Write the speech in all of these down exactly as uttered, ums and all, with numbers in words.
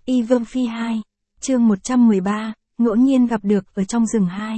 Y Vương Phi hai, chương một trăm mười ba, ngẫu nhiên gặp được ở trong rừng hai.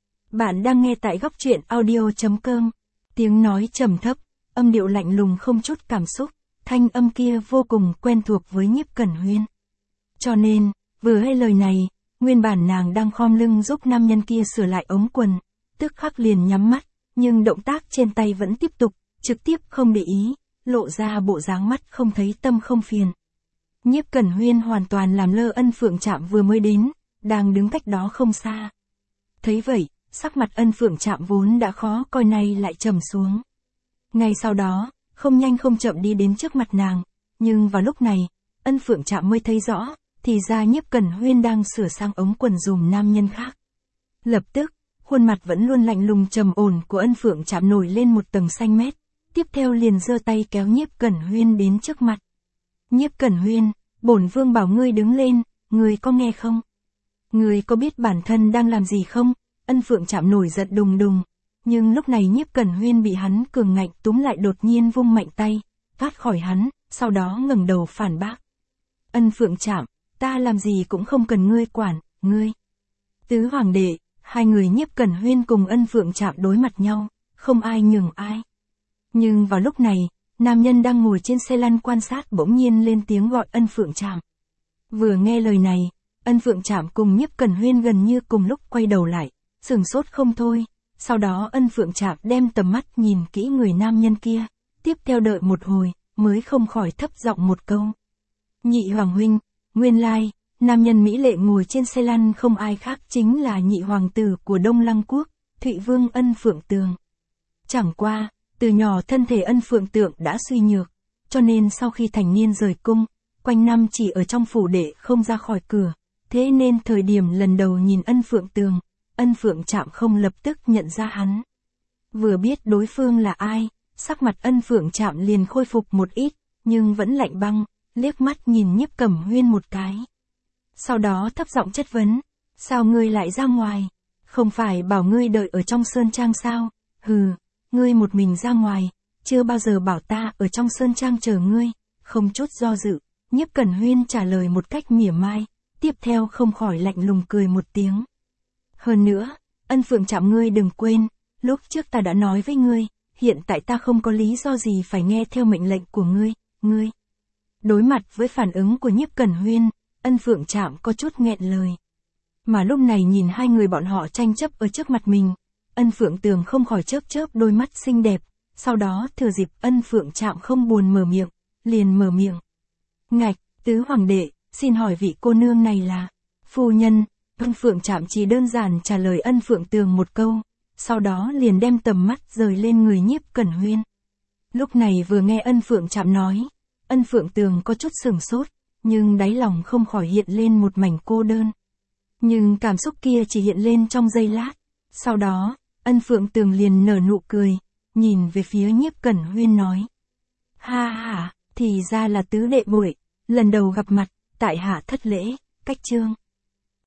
Bạn đang nghe tại góc truyện audio.com. Tiếng nói trầm thấp, âm điệu lạnh lùng không chút cảm xúc, thanh âm kia vô cùng quen thuộc với Nhiếp Cẩn Huyên. Cho nên, vừa hay lời này, nguyên bản nàng đang khom lưng giúp nam nhân kia sửa lại ống quần, tức khắc liền nhắm mắt, nhưng động tác trên tay vẫn tiếp tục, trực tiếp không để ý, lộ ra bộ dáng mắt không thấy tâm không phiền. Nhiếp Cẩn Huyên hoàn toàn làm lơ Ân Phượng Trạm vừa mới đến, đang đứng cách đó không xa. Thấy vậy, sắc mặt Ân Phượng Trạm vốn đã khó coi nay lại trầm xuống. Ngay sau đó, không nhanh không chậm đi đến trước mặt nàng, nhưng vào lúc này, Ân Phượng Trạm mới thấy rõ, thì ra Nhiếp Cẩn Huyên đang sửa sang ống quần dùm nam nhân khác. Lập tức, khuôn mặt vẫn luôn lạnh lùng trầm ổn của Ân Phượng Trạm nổi lên một tầng xanh mét, tiếp theo liền giơ tay kéo Nhiếp Cẩn Huyên đến trước mặt. Nhiếp Cẩn Huyên, bổn vương bảo ngươi đứng lên, ngươi có nghe không? Ngươi có biết bản thân đang làm gì không? Ân Phượng Trạm nổi giận đùng đùng, nhưng lúc này Nhiếp Cẩn Huyên bị hắn cường ngạnh túm lại đột nhiên vung mạnh tay, thoát khỏi hắn, sau đó ngẩng đầu phản bác. Ân Phượng Trạm, ta làm gì cũng không cần ngươi quản, ngươi. Tứ hoàng đệ, hai người Nhiếp Cẩn Huyên cùng Ân Phượng Trạm đối mặt nhau, không ai nhường ai. Nhưng vào lúc này, nam nhân đang ngồi trên xe lăn quan sát bỗng nhiên lên tiếng gọi Ân Phượng Trạm. Vừa nghe lời này, Ân Phượng Trạm cùng Nhiếp Cẩn Huyên gần như cùng lúc quay đầu lại, sửng sốt không thôi. Sau đó Ân Phượng Trạm đem tầm mắt nhìn kỹ người nam nhân kia, tiếp theo đợi một hồi, mới không khỏi thấp giọng một câu. Nhị hoàng huynh, nguyên lai, nam nhân mỹ lệ ngồi trên xe lăn không ai khác chính là nhị hoàng tử của Đông Lăng Quốc, Thụy Vương Ân Phượng Tường. Chẳng qua, từ nhỏ thân thể Ân Phượng Tường đã suy nhược, cho nên sau khi thành niên rời cung, quanh năm chỉ ở trong phủ đệ không ra khỏi cửa, thế nên thời điểm lần đầu nhìn Ân Phượng Tường, Ân Phượng Trạm không lập tức nhận ra hắn. Vừa biết đối phương là ai, sắc mặt Ân Phượng Trạm liền khôi phục một ít, nhưng vẫn lạnh băng, liếc mắt nhìn Nhiếp Cẩm Huyên một cái. Sau đó thấp giọng chất vấn, sao ngươi lại ra ngoài? Không phải bảo ngươi đợi ở trong sơn trang sao? Hừ, ngươi một mình ra ngoài, chưa bao giờ bảo ta ở trong sơn trang chờ ngươi. Không chút do dự, Nhiếp Cẩn Huyên trả lời một cách mỉa mai, tiếp theo không khỏi lạnh lùng cười một tiếng. Hơn nữa, Ân Phượng Trạm ngươi đừng quên, lúc trước ta đã nói với ngươi, hiện tại ta không có lý do gì phải nghe theo mệnh lệnh của ngươi, ngươi. Đối mặt với phản ứng của Nhiếp Cẩn Huyên, Ân Phượng Trạm có chút nghẹn lời. Mà lúc này nhìn hai người bọn họ tranh chấp ở trước mặt mình, Ân Phượng Tường không khỏi chớp chớp đôi mắt xinh đẹp, sau đó thừa dịp Ân Phượng Trạm không buồn mở miệng, liền mở miệng. Ngạch, tứ hoàng đệ, xin hỏi vị cô nương này là phu nhân. Ân Phượng Trạm chỉ đơn giản trả lời Ân Phượng Tường một câu, sau đó liền đem tầm mắt rời lên người Nhiếp Cẩn Huyên. Lúc này vừa nghe Ân Phượng Trạm nói, Ân Phượng Tường có chút sửng sốt, nhưng đáy lòng không khỏi hiện lên một mảnh cô đơn. Nhưng cảm xúc kia chỉ hiện lên trong giây lát, sau đó, Ân Phượng Tường liền nở nụ cười, nhìn về phía Nhiếp Cẩn Huyên nói. Ha ha, thì ra là tứ đệ muội, lần đầu gặp mặt, tại hạ thất lễ, cách chương.